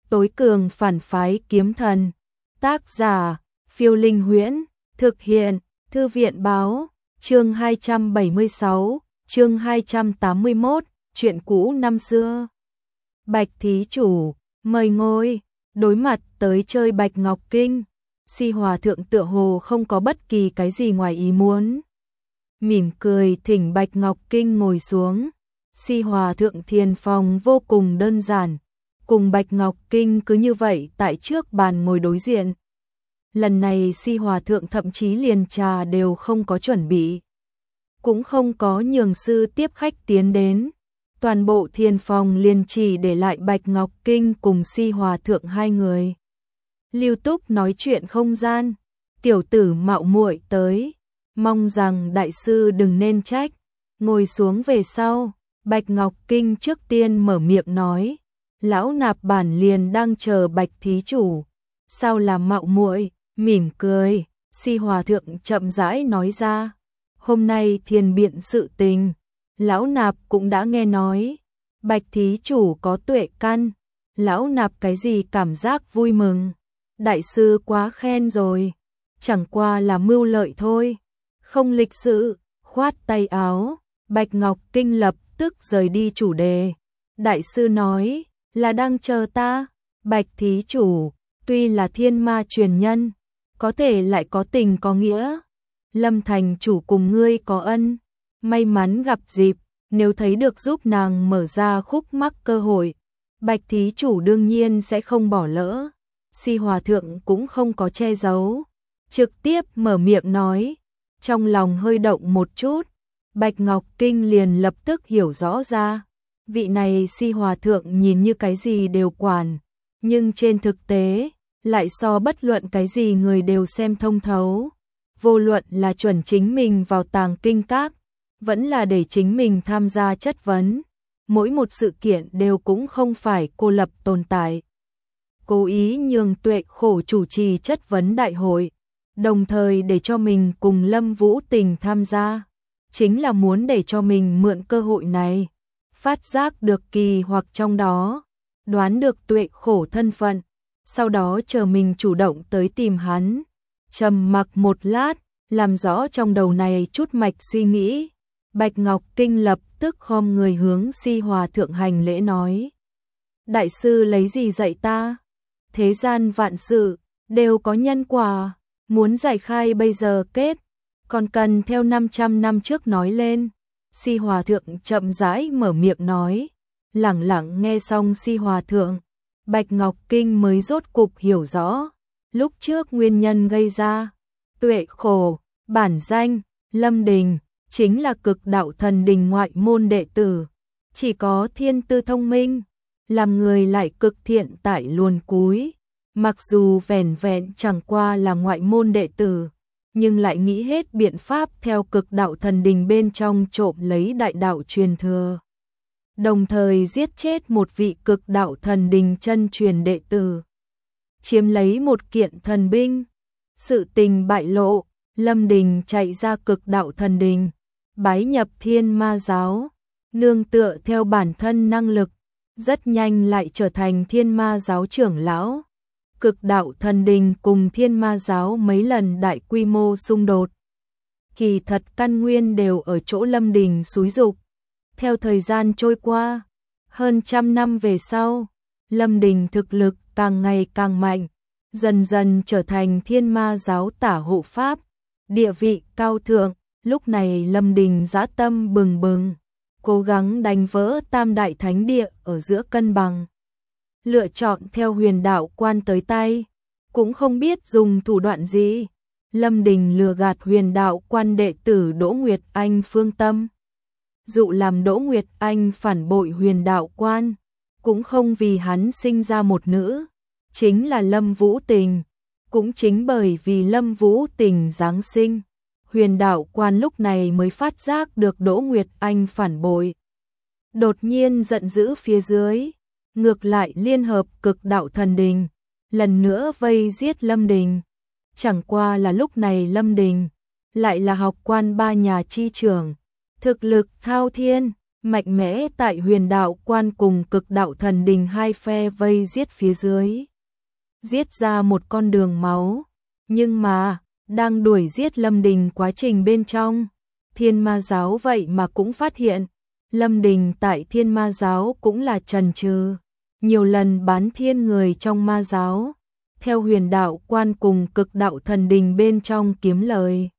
tối cường phản phái kiếm thần. Tác giả, Phiêu Linh Huyễn, thực hiện, Thư viện báo, chương 276, chương 281, chuyện cũ năm xưa. Bạch thí chủ, mời ngồi, đối mặt tới chơi Bạch Ngọc Kinh, Si Hòa thượng tựa hồ không có bất kỳ cái gì ngoài ý muốn. Mỉm cười thỉnh Bạch Ngọc Kinh ngồi xuống. Si Hòa thượng thiền phòng vô cùng đơn giản, cùng Bạch Ngọc Kinh cứ như vậy tại trước bàn ngồi đối diện. Lần này Si Hòa thượng thậm chí liền trà đều không có chuẩn bị, cũng không có nhường sư tiếp khách tiến đến. Toàn bộ thiền phòng liền chỉ để lại Bạch Ngọc Kinh cùng Si Hòa thượng hai người. Lưu túc nói chuyện không gian, tiểu tử mạo muội tới, mong rằng đại sư đừng nên trách. Ngồi xuống về sau, Bạch Ngọc Kinh trước tiên mở miệng nói, lão nạp bản liền đang chờ Bạch thí chủ, sao làm mạo muội? Mỉm cười, Si Hòa thượng chậm rãi nói ra, hôm nay thiền biện sự tình, lão nạp cũng đã nghe nói, Bạch thí chủ có tuệ căn, lão nạp cái gì cảm giác vui mừng, đại sư quá khen rồi, chẳng qua là mưu lợi thôi, không lịch sự. Khoát tay áo, Bạch Ngọc Kinh lập tức rời đi chủ đề. Đại sư nói là đang chờ ta. Bạch thí chủ tuy là thiên ma truyền nhân, có thể lại có tình có nghĩa. Lâm thành chủ cùng ngươi có ân, may mắn gặp dịp, nếu thấy được giúp nàng mở ra khúc mắc cơ hội, Bạch thí chủ đương nhiên sẽ không bỏ lỡ. Si Hòa thượng cũng không có che giấu, trực tiếp mở miệng nói. Trong lòng hơi động một chút, Bạch Ngọc Kinh liền lập tức hiểu rõ ra, vị này Si Hòa thượng nhìn như cái gì đều quản, nhưng trên thực tế lại so bất luận cái gì người đều xem thông thấu. Vô luận là chuẩn chính mình vào tàng kinh các, vẫn là để chính mình tham gia chất vấn, mỗi một sự kiện đều cũng không phải cô lập tồn tại. Cố ý nhường Tuệ Khổ chủ trì chất vấn đại hội, đồng thời để cho mình cùng Lâm Vũ Tình tham gia, chính là muốn để cho mình mượn cơ hội này, phát giác được kỳ hoặc trong đó, đoán được Tuệ Khổ thân phận, sau đó chờ mình chủ động tới tìm hắn. Trầm mặc một lát, làm rõ trong đầu này chút mạch suy nghĩ, Bạch Ngọc Kinh lập tức khom người hướng Si Hòa thượng hành lễ nói. Đại sư lấy gì dạy ta? Thế gian vạn sự, đều có nhân quả. Muốn giải khai bây giờ kết, còn cần theo 500 năm trước nói lên. Si Hòa thượng chậm rãi mở miệng nói, lẳng lặng nghe xong Si Hòa thượng, Bạch Ngọc Kinh mới rốt cục hiểu rõ, lúc trước nguyên nhân gây ra. Tuệ Khổ, bản danh, Lâm Đình, chính là Cực Đạo Thần Đình ngoại môn đệ tử, chỉ có thiên tư thông minh, làm người lại cực thiện tại luồn cúi. Mặc dù vẻn vẹn chẳng qua là ngoại môn đệ tử, nhưng lại nghĩ hết biện pháp theo Cực Đạo Thần Đình bên trong trộm lấy đại đạo truyền thừa. Đồng thời giết chết một vị Cực Đạo Thần Đình chân truyền đệ tử, chiếm lấy một kiện thần binh. Sự tình bại lộ, Lâm Đình chạy ra Cực Đạo Thần Đình, bái nhập Thiên Ma giáo, nương tựa theo bản thân năng lực, rất nhanh lại trở thành Thiên Ma giáo trưởng lão. Cực Đạo Thần Đình cùng Thiên Ma giáo mấy lần đại quy mô xung đột, kỳ thật căn nguyên đều ở chỗ Lâm Đình xúi giục. Theo thời gian trôi qua, hơn trăm năm về sau, Lâm Đình thực lực càng ngày càng mạnh, dần dần trở thành Thiên Ma giáo tả hộ pháp, địa vị cao thượng. Lúc này Lâm Đình dã tâm bừng bừng, cố gắng đánh vỡ tam đại thánh địa ở giữa cân bằng, lựa chọn theo Huyền Đạo Quan tới tay, cũng không biết dùng thủ đoạn gì. Lâm Đình lừa gạt Huyền Đạo Quan đệ tử Đỗ Nguyệt Anh phương tâm, dụ làm Đỗ Nguyệt Anh phản bội Huyền Đạo Quan, cũng không vì hắn sinh ra một nữ, chính là Lâm Vũ Tình, cũng chính bởi vì Lâm Vũ Tình giáng sinh, Huyền Đạo Quan lúc này mới phát giác được Đỗ Nguyệt Anh phản bội, đột nhiên giận dữ phía dưới, ngược lại liên hợp Cực Đạo Thần Đình, lần nữa vây giết Lâm Đình. Chẳng qua là lúc này Lâm Đình lại là học quan ba nhà chi trưởng, thực lực thao thiên, mạnh mẽ tại Huyền Đạo Quan cùng Cực Đạo Thần Đình hai phe vây giết phía dưới. Giết ra một con đường máu, nhưng mà, đang đuổi giết Lâm Đình quá trình bên trong, Thiên Ma Giáo vậy mà cũng phát hiện, Lâm Đình tại Thiên Ma Giáo cũng là trần trừ, nhiều lần bán thiên người trong ma giáo, theo Huyền Đạo Quan cùng Cực Đạo Thần Đình bên trong kiếm lời.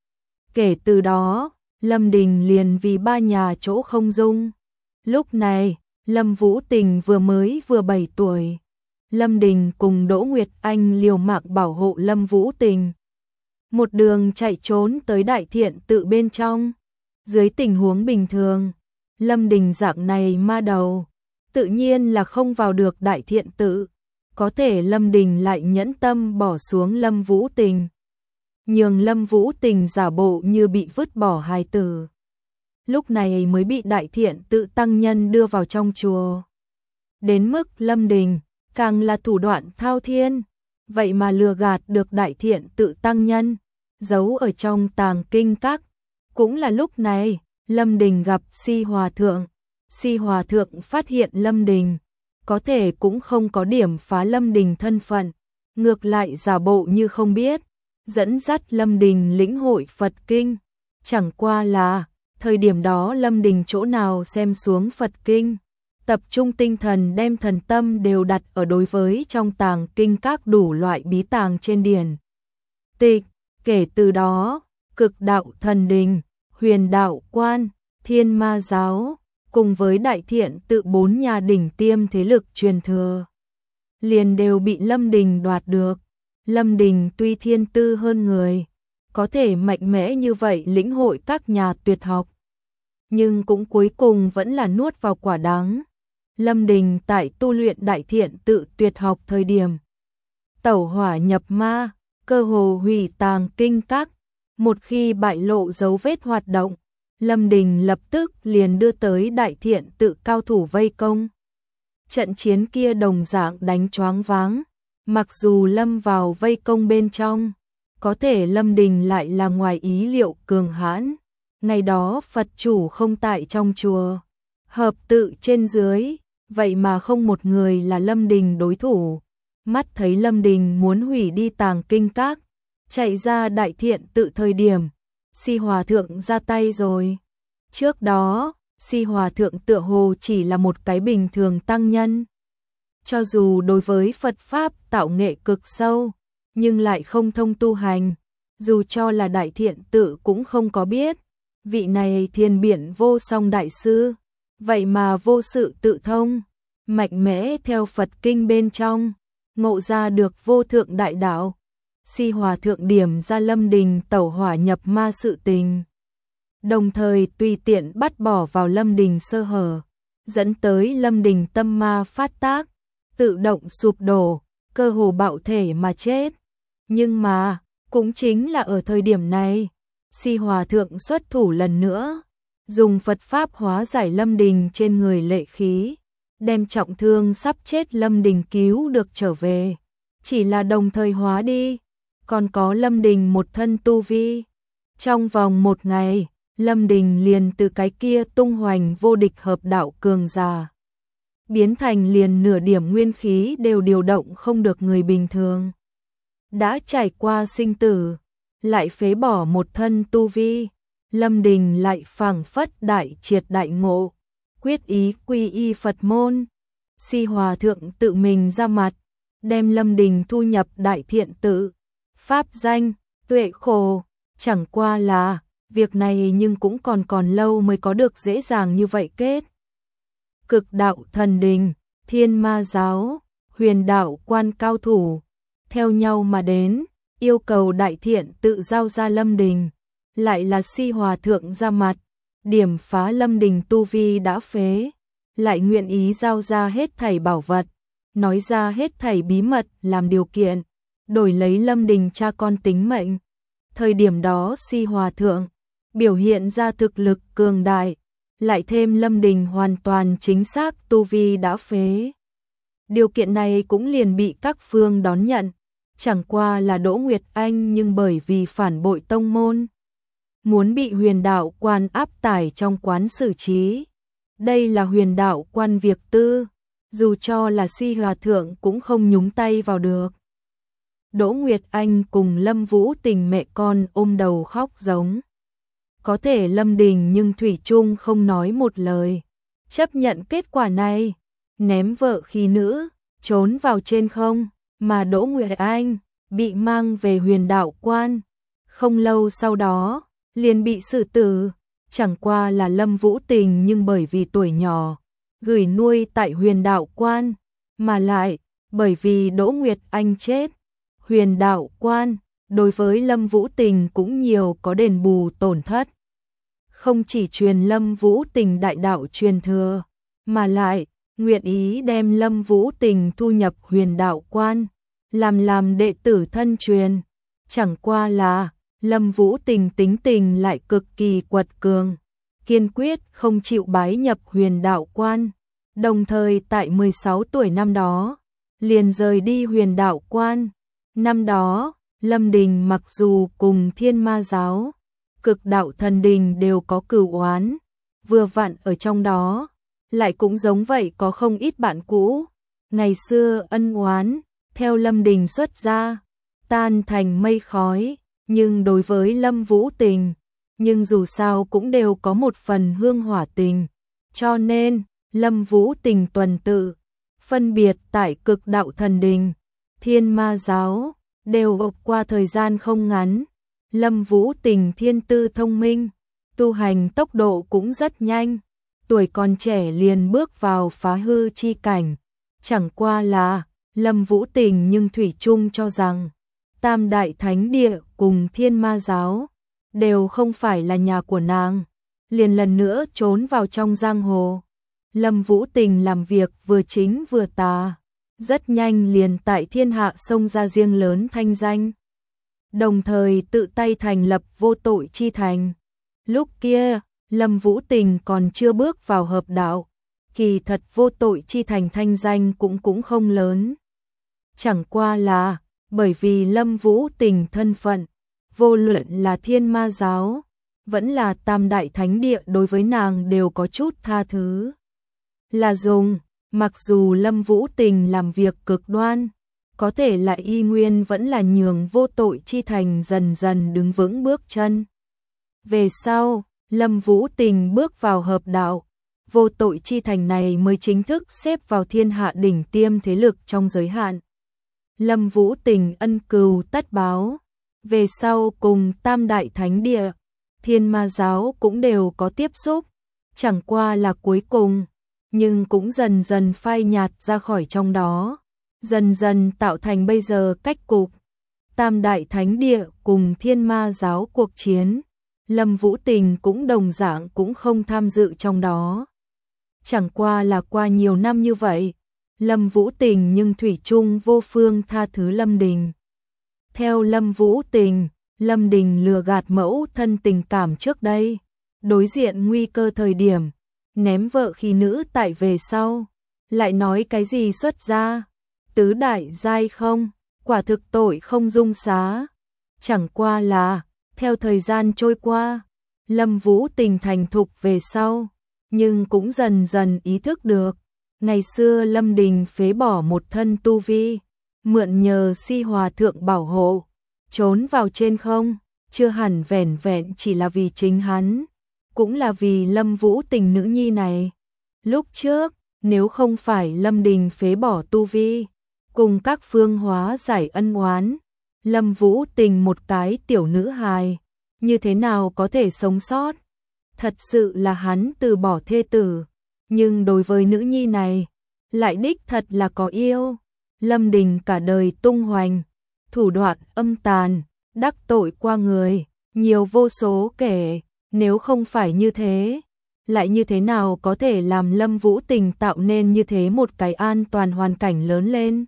Kể từ đó, Lâm Đình liền vì ba nhà chỗ không dung. Lúc này, Lâm Vũ Tình vừa 7 tuổi. Lâm Đình cùng Đỗ Nguyệt Anh liều mạng bảo hộ Lâm Vũ Tình. Một đường chạy trốn tới Đại Thiện Tự bên trong. Dưới tình huống bình thường, Lâm Đình dạng này ma đầu, tự nhiên là không vào được Đại Thiện Tự. Có thể Lâm Đình lại nhẫn tâm bỏ xuống Lâm Vũ Tình, nhường Lâm Vũ Tình giả bộ như bị vứt bỏ hài tử. Lúc này mới bị Đại Thiện Tự tăng nhân đưa vào trong chùa. Đến mức Lâm Đình càng là thủ đoạn thao thiên, vậy mà lừa gạt được Đại Thiện Tự tăng nhân, giấu ở trong tàng kinh các. Cũng là lúc này, Lâm Đình gặp Si Hòa Thượng. Si Hòa Thượng phát hiện Lâm Đình, có thể cũng không có điểm phá Lâm Đình thân phận, ngược lại giả bộ như không biết, dẫn dắt Lâm Đình lĩnh hội Phật Kinh. Chẳng qua là, thời điểm đó Lâm Đình chỗ nào xem xuống Phật Kinh, tập trung tinh thần đem thần tâm đều đặt ở đối với trong tàng kinh các đủ loại bí tàng trên điển tịch. Kể từ đó, Cực Đạo Thần Đình, Huyền Đạo Quan, Thiên Ma Giáo, cùng với Đại Thiện Tự 4 nhà đỉnh tiêm thế lực truyền thừa, liền đều bị Lâm Đình đoạt được. Lâm Đình tuy thiên tư hơn người, có thể mạnh mẽ như vậy lĩnh hội các nhà tuyệt học, nhưng cũng cuối cùng vẫn là nuốt vào quả đắng. Lâm Đình tại tu luyện Đại Thiện Tự tuyệt học thời điểm, tẩu hỏa nhập ma, cơ hồ hủy tàng kinh các. Một khi bại lộ dấu vết hoạt động, Lâm Đình lập tức liền đưa tới Đại Thiện Tự cao thủ vây công. Trận chiến kia đồng dạng đánh choáng váng, mặc dù lâm vào vây công bên trong, có thể Lâm Đình lại là ngoài ý liệu cường hãn. Ngày đó Phật chủ không tại trong chùa, hợp tự trên dưới, vậy mà không một người là Lâm Đình đối thủ. Mắt thấy Lâm Đình muốn hủy đi tàng kinh các, chạy ra Đại Thiện Tự thời điểm, Si Hòa Thượng ra tay rồi. Trước đó, Si Hòa Thượng tựa hồ chỉ là một cái bình thường tăng nhân. Cho dù đối với Phật Pháp tạo nghệ cực sâu, nhưng lại không thông tu hành, dù cho là Đại Thiện Tự cũng không có biết. Vị này Thiên Biển Vô Song Đại Sư, vậy mà vô sự tự thông, mạnh mẽ theo Phật Kinh bên trong, ngộ ra được vô thượng đại đạo. Si Hòa Thượng điểm ra Lâm Đình tẩu hỏa nhập ma sự tình, đồng thời tùy tiện bắt bỏ vào Lâm Đình sơ hở, dẫn tới Lâm Đình tâm ma phát tác, tự động sụp đổ, cơ hồ bạo thể mà chết. Nhưng mà, cũng chính là ở thời điểm này, Si Hòa Thượng xuất thủ lần nữa, dùng Phật Pháp hóa giải Lâm Đình trên người lệ khí, đem trọng thương sắp chết Lâm Đình cứu được trở về, chỉ là đồng thời hóa đi, còn có Lâm Đình một thân tu vi. Trong vòng một ngày, Lâm Đình liền từ cái kia tung hoành vô địch hợp đạo cường giả, biến thành liền nửa điểm nguyên khí đều điều động không được người bình thường. Đã trải qua sinh tử, lại phế bỏ một thân tu vi, Lâm Đình lại phảng phất đại triệt đại ngộ, quyết ý quy y Phật môn. Si Hòa Thượng tự mình ra mặt, đem Lâm Đình thu nhập Đại Thiện Tự, pháp danh Tuệ Khổ. Chẳng qua là, việc này nhưng cũng còn lâu mới có được dễ dàng như vậy kết. Cực Đạo Thần Đình, Thiên Ma Giáo, Huyền Đạo Quan cao thủ, theo nhau mà đến, yêu cầu Đại Thiện Tự giao ra Lâm Đình, lại là Si Hòa Thượng ra mặt, điểm phá Lâm Đình tu vi đã phế, lại nguyện ý giao ra hết thảy bảo vật, nói ra hết thảy bí mật làm điều kiện, đổi lấy Lâm Đình cha con tính mệnh. Thời điểm đó Si Hòa Thượng biểu hiện ra thực lực cường đại, lại thêm Lâm Đình hoàn toàn chính xác tu vi đã phế. Điều kiện này cũng liền bị các phương đón nhận, chẳng qua là Đỗ Nguyệt Anh nhưng bởi vì phản bội tông môn, muốn bị Huyền Đạo Quan áp tải trong quán xử trí, Đây là huyền đạo quan việc tư, dù cho là Si hòa thượng cũng không nhúng tay vào được. Đỗ Nguyệt Anh cùng Lâm Vũ Tình mẹ con ôm đầu khóc giống. Có thể Lâm Đình nhưng thủy chung không nói một lời, chấp nhận kết quả này, ném vợ khí nữ, trốn vào trên không, mà Đỗ Nguyệt Anh bị mang về huyền đạo quan. Không lâu sau đó, liền bị xử tử, chẳng qua là Lâm Vũ Tình nhưng bởi vì tuổi nhỏ, gửi nuôi tại huyền đạo quan, mà lại, bởi vì Đỗ Nguyệt Anh chết, huyền đạo quan, đối với Lâm Vũ Tình cũng nhiều có đền bù tổn thất. Không chỉ truyền Lâm Vũ Tình đại đạo truyền thừa, mà lại, nguyện ý đem Lâm Vũ Tình thu nhập huyền đạo quan, làm đệ tử thân truyền. Chẳng qua là, Lâm Vũ Tình tính tình lại cực kỳ quật cường, kiên quyết không chịu bái nhập huyền đạo quan, đồng thời tại 16 tuổi năm đó, liền rời đi huyền đạo quan. Năm đó, Lâm Đình mặc dù cùng Thiên Ma giáo, Cực Đạo Thần Đình đều có cửu oán, vừa vặn ở trong đó, lại cũng giống vậy có không ít bạn cũ, ngày xưa ân oán, theo Lâm Đình xuất ra, tan thành mây khói, nhưng đối với Lâm Vũ Tình, nhưng dù sao cũng đều có một phần hương hỏa tình, cho nên, Lâm Vũ Tình tuần tự, phân biệt tại Cực Đạo Thần Đình, Thiên Ma giáo, đều ộp qua thời gian không ngắn. Lâm Vũ Tình thiên tư thông minh, tu hành tốc độ cũng rất nhanh, tuổi còn trẻ liền bước vào phá hư chi cảnh. Chẳng qua là, Lâm Vũ Tình nhưng thủy chung cho rằng, Tam Đại Thánh Địa cùng Thiên Ma giáo, đều không phải là nhà của nàng, liền lần nữa trốn vào trong giang hồ. Lâm Vũ Tình làm việc vừa chính vừa tà, rất nhanh liền tại thiên hạ xông ra riêng lớn thanh danh. Đồng thời tự tay thành lập Vô Tội Chi Thành. Lúc kia, Lâm Vũ Tình còn chưa bước vào hợp đạo, kỳ thật Vô Tội Chi Thành thanh danh cũng không lớn. Chẳng qua là, bởi vì Lâm Vũ Tình thân phận, vô luận là Thiên Ma giáo, vẫn là Tam Đại Thánh Địa đối với nàng đều có chút tha thứ. Là dùng, mặc dù Lâm Vũ Tình làm việc cực đoan, có thể lại y nguyên vẫn là nhường Vô Tội Chi Thành dần dần đứng vững bước chân. Về sau, Lâm Vũ Tình bước vào hợp đạo, Vô Tội Chi Thành này mới chính thức xếp vào thiên hạ đỉnh tiêm thế lực trong giới hạn. Lâm Vũ Tình ân cừu tất báo, về sau cùng Tam Đại Thánh Địa, Thiên Ma giáo cũng đều có tiếp xúc, chẳng qua là cuối cùng, nhưng cũng dần dần phai nhạt ra khỏi trong đó, dần dần tạo thành bây giờ cách cục. Tam Đại Thánh Địa cùng Thiên Ma giáo cuộc chiến, Lâm Vũ Tình cũng đồng dạng cũng không tham dự trong đó. Chẳng qua là qua nhiều năm như vậy, Lâm Vũ Tình nhưng thủy chung vô phương tha thứ Lâm Đình. Theo Lâm Vũ Tình, Lâm Đình lừa gạt mẫu thân tình cảm trước đây, đối diện nguy cơ thời điểm, ném vợ khi nữ tại về sau, lại nói cái gì xuất ra, tứ đại giai không, quả thực tội không dung xá. Chẳng qua là, theo thời gian trôi qua, Lâm Vũ Tình thành thục về sau, nhưng cũng dần dần ý thức được, ngày xưa Lâm Đình phế bỏ một thân tu vi, mượn nhờ Si hòa thượng bảo hộ, trốn vào trên không, chưa hẳn vẻn vẹn chỉ là vì chính hắn, cũng là vì Lâm Vũ Tình nữ nhi này. Lúc trước, nếu không phải Lâm Đình phế bỏ tu vi, cùng các phương hóa giải ân oán, Lâm Vũ Tình một cái tiểu nữ hài, như thế nào có thể sống sót? Thật sự là hắn từ bỏ thê tử, nhưng đối với nữ nhi này, lại đích thật là có yêu. Lâm Đình cả đời tung hoành, thủ đoạn âm tàn, đắc tội qua người, nhiều vô số kể, nếu không phải như thế, lại như thế nào có thể làm Lâm Vũ Tình tạo nên như thế một cái an toàn hoàn cảnh lớn lên.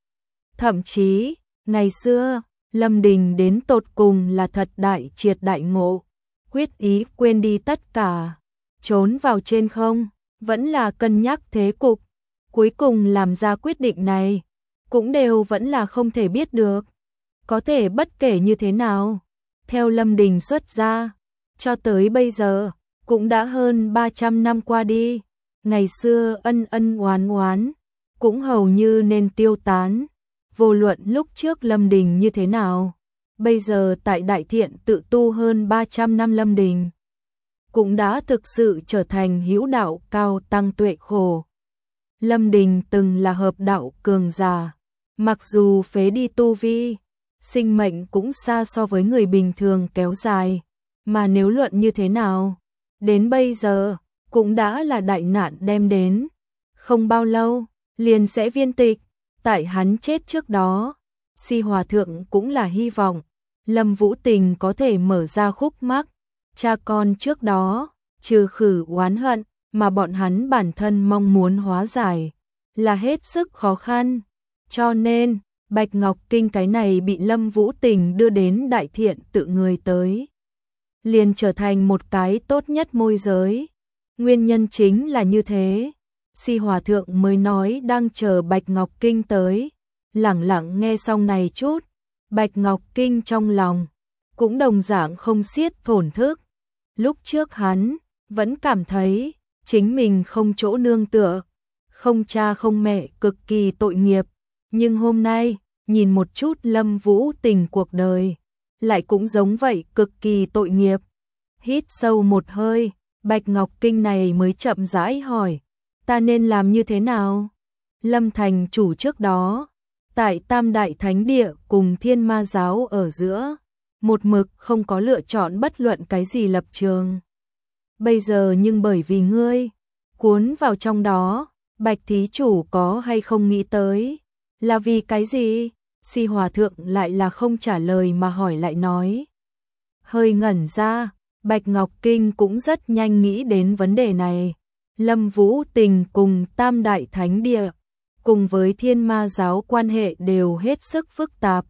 Thậm chí, ngày xưa, Lâm Đình đến tột cùng là thật đại triệt đại ngộ, quyết ý quên đi tất cả, trốn vào trên không, vẫn là cân nhắc thế cục, cuối cùng làm ra quyết định này, cũng đều vẫn là không thể biết được. Có thể bất kể như thế nào, theo Lâm Đình xuất ra, cho tới bây giờ, cũng đã hơn 300 năm qua đi, Ngày xưa ân ân oán oán, cũng hầu như nên tiêu tán. Vô luận lúc trước Lâm Đình như thế nào, bây giờ tại Đại Thiện tự tu hơn 300 năm Lâm Đình, cũng đã thực sự trở thành hữu đạo cao tăng tuệ khổ. Lâm Đình từng là hợp đạo cường giả, mặc dù phế đi tu vi, sinh mệnh cũng xa so với người bình thường kéo dài, mà nếu luận như thế nào, đến bây giờ cũng đã là đại nạn đem đến, không bao lâu liền sẽ viên tịch. Tại hắn chết trước đó, Si Hòa Thượng cũng là hy vọng Lâm Vũ Tình có thể mở ra khúc mắc cha con trước đó, trừ khử oán hận mà bọn hắn bản thân mong muốn hóa giải, là hết sức khó khăn. Cho nên, Bạch Ngọc Kinh cái này bị Lâm Vũ Tình đưa đến Đại Thiện tự người tới, liền trở thành một cái tốt nhất môi giới. Nguyên nhân chính là như thế, Si Hòa Thượng mới nói đang chờ Bạch Ngọc Kinh tới. Lẳng lặng nghe xong này chút, Bạch Ngọc Kinh trong lòng cũng đồng dạng không xiết thổn thức. Lúc trước hắn vẫn cảm thấy chính mình không chỗ nương tựa, không cha không mẹ, cực kỳ tội nghiệp, nhưng hôm nay nhìn một chút Lâm Vũ Tình cuộc đời, lại cũng giống vậy, cực kỳ tội nghiệp. Hít sâu một hơi, Bạch Ngọc Kinh này mới chậm rãi hỏi, ta nên làm như thế nào? Lâm thành chủ trước đó, tại Tam Đại Thánh Địa cùng Thiên Ma Giáo ở giữa, một mực không có lựa chọn bất luận cái gì lập trường. Bây giờ nhưng bởi vì ngươi cuốn vào trong đó, Bạch thí chủ có hay không nghĩ tới, là vì cái gì? Si Hòa Thượng lại là không trả lời mà hỏi lại nói. Hơi ngẩn ra, Bạch Ngọc Kinh cũng rất nhanh nghĩ đến vấn đề này. Lâm Vũ Tình cùng Tam Đại Thánh Địa, cùng với Thiên Ma Giáo quan hệ đều hết sức phức tạp.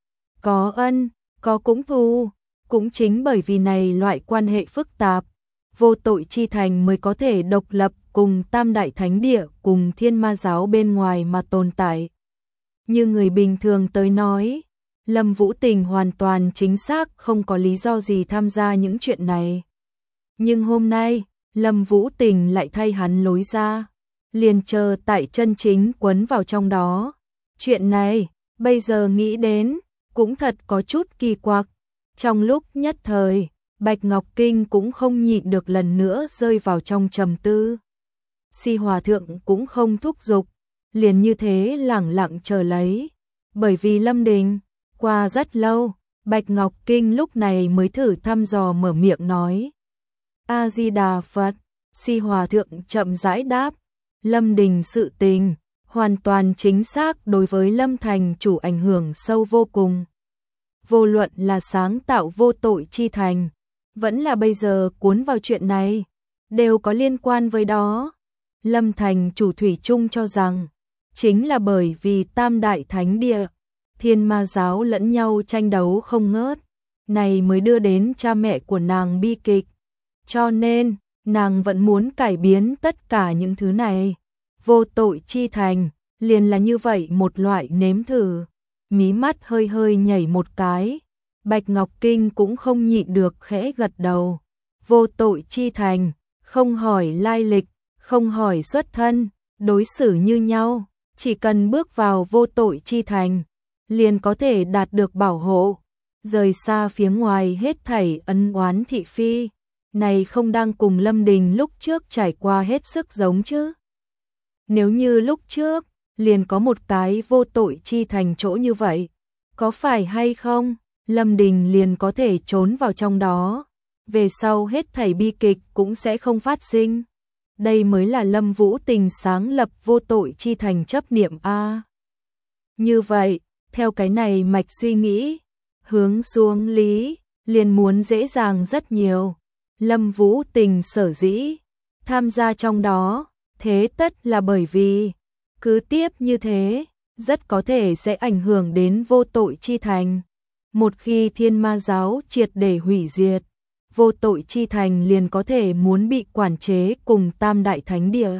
Có ân, có cũng thù, cũng chính bởi vì này loại quan hệ phức tạp, Vô Tội Chi Thành mới có thể độc lập cùng Tam Đại Thánh Địa cùng Thiên Ma Giáo bên ngoài mà tồn tại. Như người bình thường tới nói, Lâm Vũ Tình hoàn toàn chính xác không có lý do gì tham gia những chuyện này. Nhưng hôm nay, Lâm Vũ Tình lại thay hắn lối ra, liền chờ tại chân chính quấn vào trong đó. Chuyện này, bây giờ nghĩ đến, cũng thật có chút kỳ quặc. Trong lúc nhất thời, Bạch Ngọc Kinh cũng không nhịn được lần nữa rơi vào trong trầm tư. Si Hòa Thượng cũng không thúc giục, liền như thế lẳng lặng chờ lấy. Bởi vì Lâm Đình, qua rất lâu, Bạch Ngọc Kinh lúc này mới thử thăm dò mở miệng nói. A-di-đà Phật. Si Hòa Thượng chậm rãi đáp, Lâm Đình sự tình, hoàn toàn chính xác đối với Lâm thành chủ ảnh hưởng sâu vô cùng. Vô luận là sáng tạo Vô Tội Chi Thành, vẫn là bây giờ cuốn vào chuyện này, đều có liên quan với đó. Lâm thành chủ thủy chung cho rằng, chính là bởi vì Tam Đại Thánh Địa, Thiên Ma Giáo lẫn nhau tranh đấu không ngớt, này mới đưa đến cha mẹ của nàng bi kịch. Cho nên, nàng vẫn muốn cải biến tất cả những thứ này. Vô Tội Chi Thành, liền là như vậy một loại nếm thử. Mí mắt hơi hơi nhảy một cái, Bạch Ngọc Kinh cũng không nhịn được khẽ gật đầu. Vô Tội Chi Thành, không hỏi lai lịch, không hỏi xuất thân, đối xử như nhau, chỉ cần bước vào Vô Tội Chi Thành, liền có thể đạt được bảo hộ, rời xa phía ngoài hết thảy ân oán thị phi. Này không đang cùng Lâm Đình lúc trước trải qua hết sức giống chứ? Nếu như lúc trước, liền có một cái Vô Tội Chi Thành chỗ như vậy, có phải hay không, Lâm Đình liền có thể trốn vào trong đó, về sau hết thảy bi kịch cũng sẽ không phát sinh. Đây mới là Lâm Vũ Tình sáng lập Vô Tội Chi Thành chấp niệm a. Như vậy, theo cái này mạch suy nghĩ, hướng xuống lý, liền muốn dễ dàng rất nhiều. Lâm Vũ Tình sở dĩ tham gia trong đó, thế tất là bởi vì cứ tiếp như thế, rất có thể sẽ ảnh hưởng đến Vô Tội Chi Thành. Một khi Thiên Ma Giáo triệt để hủy diệt, Vô Tội Chi Thành liền có thể muốn bị quản chế cùng Tam Đại Thánh Địa.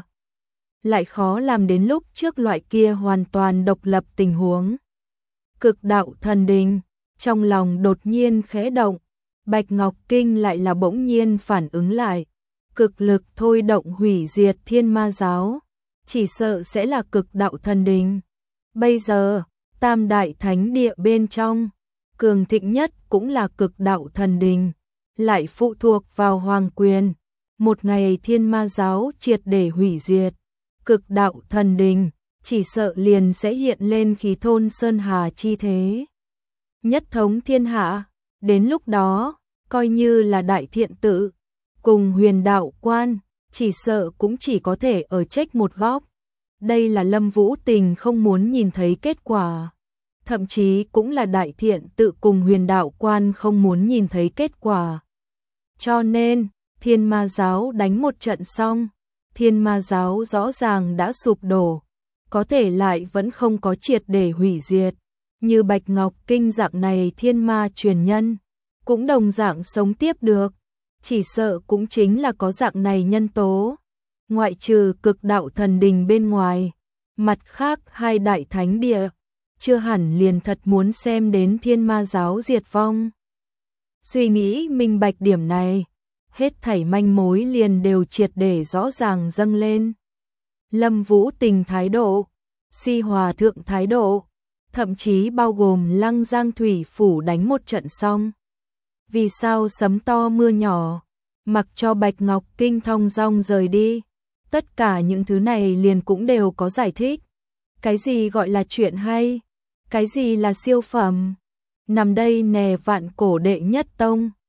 Lại khó làm đến lúc trước loại kia hoàn toàn độc lập tình huống. Cực Đạo Thần Đình, trong lòng đột nhiên khẽ động, Bạch Ngọc Kinh lại là bỗng nhiên phản ứng lại. cực lực thôi động hủy diệt Thiên Ma giáo, chỉ sợ sẽ là Cực Đạo Thần Đình. Bây giờ, Tam Đại Thánh Địa bên trong, cường thịnh nhất cũng là Cực Đạo Thần Đình, lại phụ thuộc vào Hoàng Quyền. Một ngày Thiên Ma giáo triệt để hủy diệt, Cực Đạo Thần Đình chỉ sợ liền sẽ hiện lên khí thôn sơn hà chi thế, nhất thống thiên hạ. Đến lúc đó, coi như là Đại Thiện Tự cùng Huyền Đạo Quan, chỉ sợ cũng chỉ có thể ở trách một góc. Đây là Lâm Vũ Tình không muốn nhìn thấy kết quả, thậm chí cũng là Đại Thiện Tự cùng Huyền Đạo Quan không muốn nhìn thấy kết quả. Cho nên, Thiên Ma giáo đánh một trận xong, Thiên Ma giáo rõ ràng đã sụp đổ, có thể lại vẫn không có triệt để hủy diệt. Như Bạch Ngọc Kinh dạng này thiên ma truyền nhân, cũng đồng dạng sống tiếp được, chỉ sợ cũng chính là có dạng này nhân tố. Ngoại trừ Cực Đạo Thần Đình bên ngoài, mặt khác hai đại thánh địa, chưa hẳn liền thật muốn xem đến Thiên Ma giáo diệt vong. Suy nghĩ minh bạch điểm này, hết thảy manh mối liền đều triệt để rõ ràng dâng lên. Lâm Vũ Tình thái độ, Si Hòa Thượng thái độ, thậm chí bao gồm Lăng Giang Thủy Phủ đánh một trận xong. Vì sao sấm to mưa nhỏ, mặc cho Bạch Ngọc Kinh thong dong rời đi, tất cả những thứ này liền cũng đều có giải thích. Cái gì gọi là chuyện hay, cái gì là siêu phẩm, nằm đây nè vạn cổ đệ nhất tông.